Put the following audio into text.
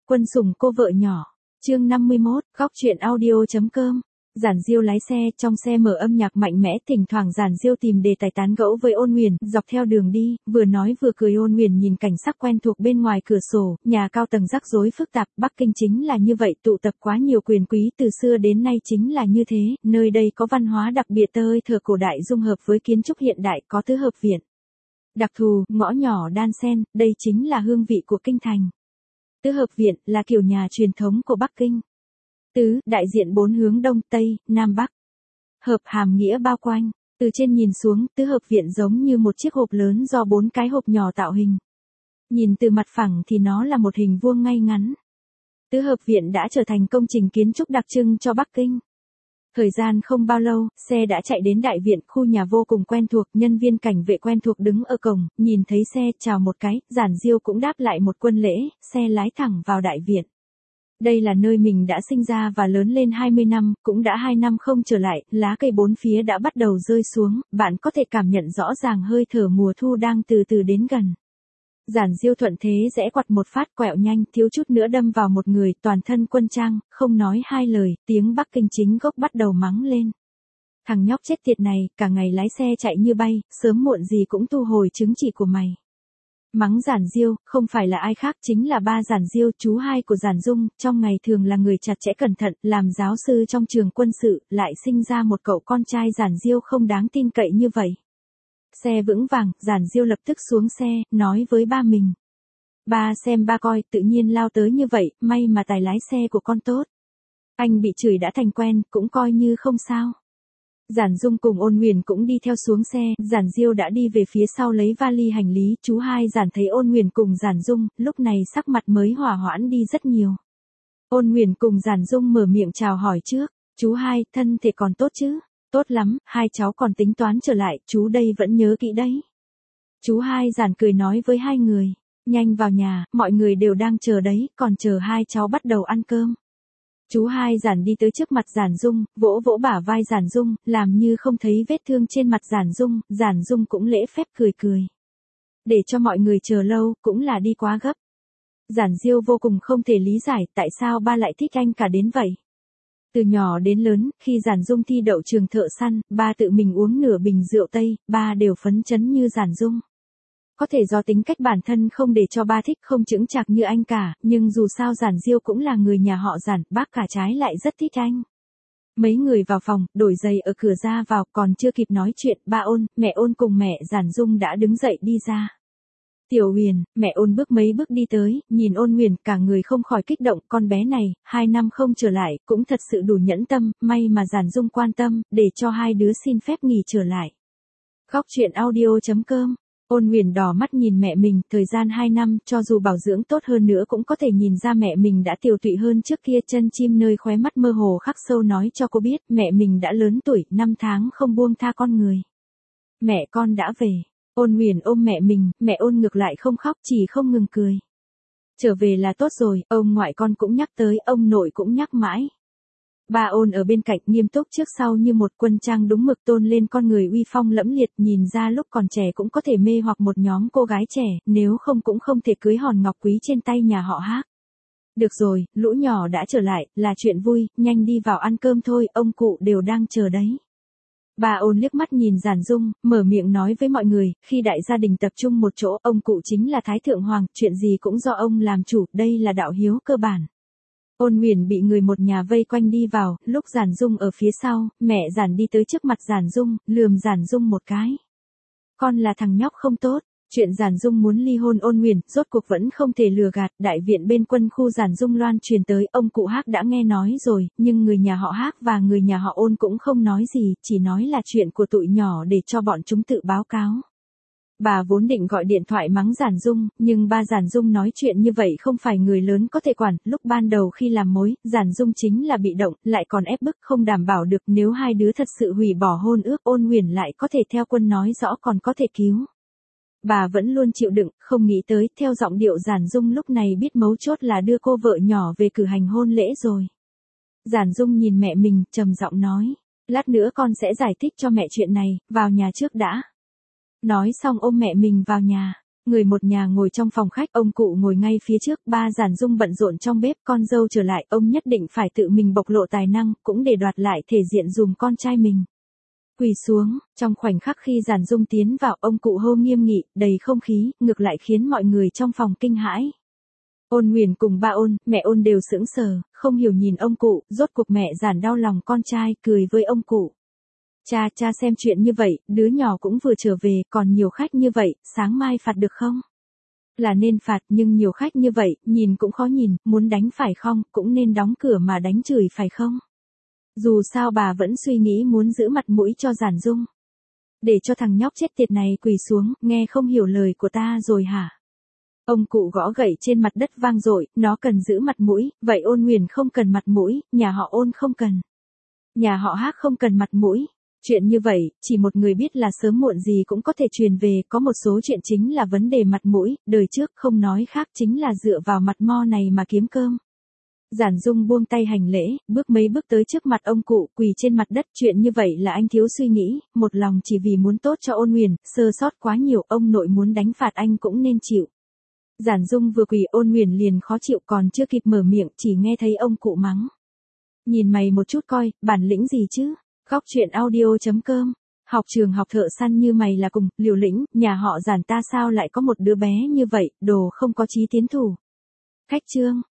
Quân sủng cô vợ nhỏ. Chương 51, góc truyện audio.com. Giản Diêu lái xe, trong xe mở âm nhạc mạnh mẽ, thỉnh thoảng Giản Diêu tìm đề tài tán gẫu với Ôn Nguyền, dọc theo đường đi, vừa nói vừa cười. Ôn Nguyền nhìn cảnh sắc quen thuộc bên ngoài cửa sổ, nhà cao tầng rắc rối phức tạp, Bắc Kinh chính là như vậy, tụ tập quá nhiều quyền quý, từ xưa đến nay chính là như thế, nơi đây có văn hóa đặc biệt hơi thở cổ đại dung hợp với kiến trúc hiện đại, có tứ hợp viện đặc thù, ngõ nhỏ đan xen, đây chính là hương vị của kinh thành. Tứ hợp viện là kiểu nhà truyền thống của Bắc Kinh. Tứ, đại diện bốn hướng đông, tây, nam bắc. Hợp hàm nghĩa bao quanh. Từ trên nhìn xuống, tứ hợp viện giống như một chiếc hộp lớn do bốn cái hộp nhỏ tạo hình. Nhìn từ mặt phẳng thì nó là một hình vuông ngay ngắn. Tứ hợp viện đã trở thành công trình kiến trúc đặc trưng cho Bắc Kinh. Thời gian không bao lâu, xe đã chạy đến đại viện, khu nhà vô cùng quen thuộc, nhân viên cảnh vệ quen thuộc đứng ở cổng, nhìn thấy xe, chào một cái, Giản Diêu cũng đáp lại một quân lễ, xe lái thẳng vào đại viện. Đây là nơi mình đã sinh ra và lớn lên 20 năm, cũng đã 2 năm không trở lại, lá cây bốn phía đã bắt đầu rơi xuống, bạn có thể cảm nhận rõ ràng hơi thở mùa thu đang từ từ đến gần. Giản Diêu thuận thế rẽ quặt một phát, quẹo nhanh, thiếu chút nữa đâm vào một người, toàn thân quân trang, không nói hai lời, tiếng Bắc Kinh chính gốc bắt đầu mắng lên. Thằng nhóc chết tiệt này, cả ngày lái xe chạy như bay, sớm muộn gì cũng thu hồi chứng chỉ của mày. Mắng Giản Diêu, không phải là ai khác, chính là ba Giản Diêu, chú hai của Giản Dung, trong ngày thường là người chặt chẽ cẩn thận, làm giáo sư trong trường quân sự, lại sinh ra một cậu con trai Giản Diêu không đáng tin cậy như vậy. Xe vững vàng, Giản Diêu lập tức xuống xe, nói với ba mình. Ba xem ba coi, tự nhiên lao tới như vậy, may mà tài lái xe của con tốt. Anh bị chửi đã thành quen, cũng coi như không sao. Giản Dung cùng Ôn Nguyền cũng đi theo xuống xe, Giản Diêu đã đi về phía sau lấy vali hành lý, chú hai Giản thấy Ôn Nguyền cùng Giản Dung, lúc này sắc mặt mới hòa hoãn đi rất nhiều. Ôn Nguyền cùng Giản Dung mở miệng chào hỏi trước, chú hai, thân thể còn tốt chứ? Tốt lắm, hai cháu còn tính toán trở lại, chú đây vẫn nhớ kỹ đấy. Chú hai Giản cười nói với hai người, nhanh vào nhà, mọi người đều đang chờ đấy, còn chờ hai cháu bắt đầu ăn cơm. Chú hai Giản đi tới trước mặt Giản Dung, vỗ vỗ bả vai Giản Dung, làm như không thấy vết thương trên mặt Giản Dung cũng lễ phép cười cười. Để cho mọi người chờ lâu, cũng là đi quá gấp. Giản Diêu vô cùng không thể lý giải tại sao ba lại thích anh cả đến vậy. Từ nhỏ đến lớn, khi Giản Dung thi đậu trường thợ săn, ba tự mình uống nửa bình rượu Tây, ba đều phấn chấn như Giản Dung. Có thể do tính cách bản thân không để cho ba thích không chững chạc như anh cả, nhưng dù sao Giản Diêu cũng là người nhà họ Giản, bác cả trái lại rất thích anh. Mấy người vào phòng, đổi giày ở cửa ra vào, còn chưa kịp nói chuyện, ba Ôn, mẹ Ôn cùng mẹ Giản Dung đã đứng dậy đi ra. Tiểu Huyền, mẹ Ôn bước mấy bước đi tới, nhìn Ôn Nguyền, cả người không khỏi kích động, con bé này, 2 năm không trở lại, cũng thật sự đủ nhẫn tâm, may mà Giản Dung quan tâm, để cho hai đứa xin phép nghỉ trở lại. Góc truyện audio.com. Ôn Nguyền đỏ mắt nhìn mẹ mình, thời gian 2 năm, cho dù bảo dưỡng tốt hơn nữa cũng có thể nhìn ra mẹ mình đã tiều tụy hơn trước kia, chân chim nơi khóe mắt mơ hồ khắc sâu nói cho cô biết, mẹ mình đã lớn tuổi, 5 tháng không buông tha con người. Mẹ con đã về. Ôn Nguyền ôm mẹ mình, mẹ Ôn ngược lại không khóc, chỉ không ngừng cười. Trở về là tốt rồi, ông ngoại con cũng nhắc tới, ông nội cũng nhắc mãi. Ba Ôn ở bên cạnh nghiêm túc trước sau như một, quân trang đúng mực tôn lên con người uy phong lẫm liệt, nhìn ra lúc còn trẻ cũng có thể mê hoặc một nhóm cô gái trẻ, nếu không cũng không thể cưới hòn ngọc quý trên tay nhà họ Hác. Được rồi, lũ nhỏ đã trở lại, là chuyện vui, nhanh đi vào ăn cơm thôi, ông cụ đều đang chờ đấy. Bà Ôn liếc mắt nhìn Giản Dung, mở miệng nói với mọi người, khi đại gia đình tập trung một chỗ, ông cụ chính là Thái Thượng Hoàng, chuyện gì cũng do ông làm chủ, đây là đạo hiếu cơ bản. Ôn Nguyền bị người một nhà vây quanh đi vào, lúc Giản Dung ở phía sau, mẹ Giản đi tới trước mặt Giản Dung, lườm Giản Dung một cái. Con là thằng nhóc không tốt, chuyện Giản Dung muốn ly hôn Ôn Nguyền, rốt cuộc vẫn không thể lừa gạt, đại viện bên quân khu Giản Dung loan truyền tới, ông cụ Hác đã nghe nói rồi, nhưng người nhà họ Hác và người nhà họ Ôn cũng không nói gì, chỉ nói là chuyện của tụi nhỏ để cho bọn chúng tự báo cáo. Bà vốn định gọi điện thoại mắng Giản Dung, nhưng ba Giản Dung nói chuyện như vậy không phải người lớn có thể quản, lúc ban đầu khi làm mối, Giản Dung chính là bị động, lại còn ép bức không đảm bảo được, nếu hai đứa thật sự hủy bỏ hôn ước, Ôn Nguyền lại có thể theo quân nói rõ còn có thể cứu. Bà vẫn luôn chịu đựng, không nghĩ tới, theo giọng điệu Giản Dung lúc này biết mấu chốt là đưa cô vợ nhỏ về cử hành hôn lễ rồi. Giản Dung nhìn mẹ mình, trầm giọng nói, lát nữa con sẽ giải thích cho mẹ chuyện này, vào nhà trước đã. Nói xong ôm mẹ mình vào nhà. Người một nhà ngồi trong phòng khách, ông cụ ngồi ngay phía trước, ba Giản Dung bận rộn trong bếp, con dâu trở lại, ông nhất định phải tự mình bộc lộ tài năng, cũng để đoạt lại thể diện dùm con trai mình. Quỳ xuống, trong khoảnh khắc khi Giản Dung tiến vào, ông cụ hô nghiêm nghị, đầy không khí, ngược lại khiến mọi người trong phòng kinh hãi. Ôn Nguyền cùng ba Ôn, mẹ Ôn đều sững sờ, không hiểu nhìn ông cụ, rốt cuộc mẹ Giản đau lòng con trai, cười với ông cụ. Cha xem chuyện như vậy, đứa nhỏ cũng vừa trở về, còn nhiều khách như vậy, sáng mai phạt được không? Là nên phạt, nhưng nhiều khách như vậy, nhìn cũng khó nhìn, muốn đánh phải không, cũng nên đóng cửa mà đánh chửi phải không? Dù sao bà vẫn suy nghĩ muốn giữ mặt mũi cho Giản Dung. Để cho thằng nhóc chết tiệt này quỳ xuống, nghe không hiểu lời của ta rồi hả? Ông cụ gõ gậy trên mặt đất vang dội, nó cần giữ mặt mũi, vậy Ôn Nguyền không cần mặt mũi, nhà họ Ôn không cần. Nhà họ Hắc không cần mặt mũi. Chuyện như vậy, chỉ một người biết là sớm muộn gì cũng có thể truyền về, có một số chuyện chính là vấn đề mặt mũi, đời trước không nói khác chính là dựa vào mặt mo này mà kiếm cơm. Giản Dung buông tay hành lễ, bước mấy bước tới trước mặt ông cụ, quỳ trên mặt đất, chuyện như vậy là anh thiếu suy nghĩ, một lòng chỉ vì muốn tốt cho Ôn Nguyền, sơ sót quá nhiều, ông nội muốn đánh phạt anh cũng nên chịu. Giản Dung vừa quỳ, Ôn Nguyền liền khó chịu, còn chưa kịp mở miệng, chỉ nghe thấy ông cụ mắng. Nhìn mày một chút coi, bản lĩnh gì chứ? Góc truyện audio.com. Học trường học thợ săn như mày là cùng, liều lĩnh, nhà họ Giản ta sao lại có một đứa bé như vậy, đồ không có chí tiến thủ. Khách trương.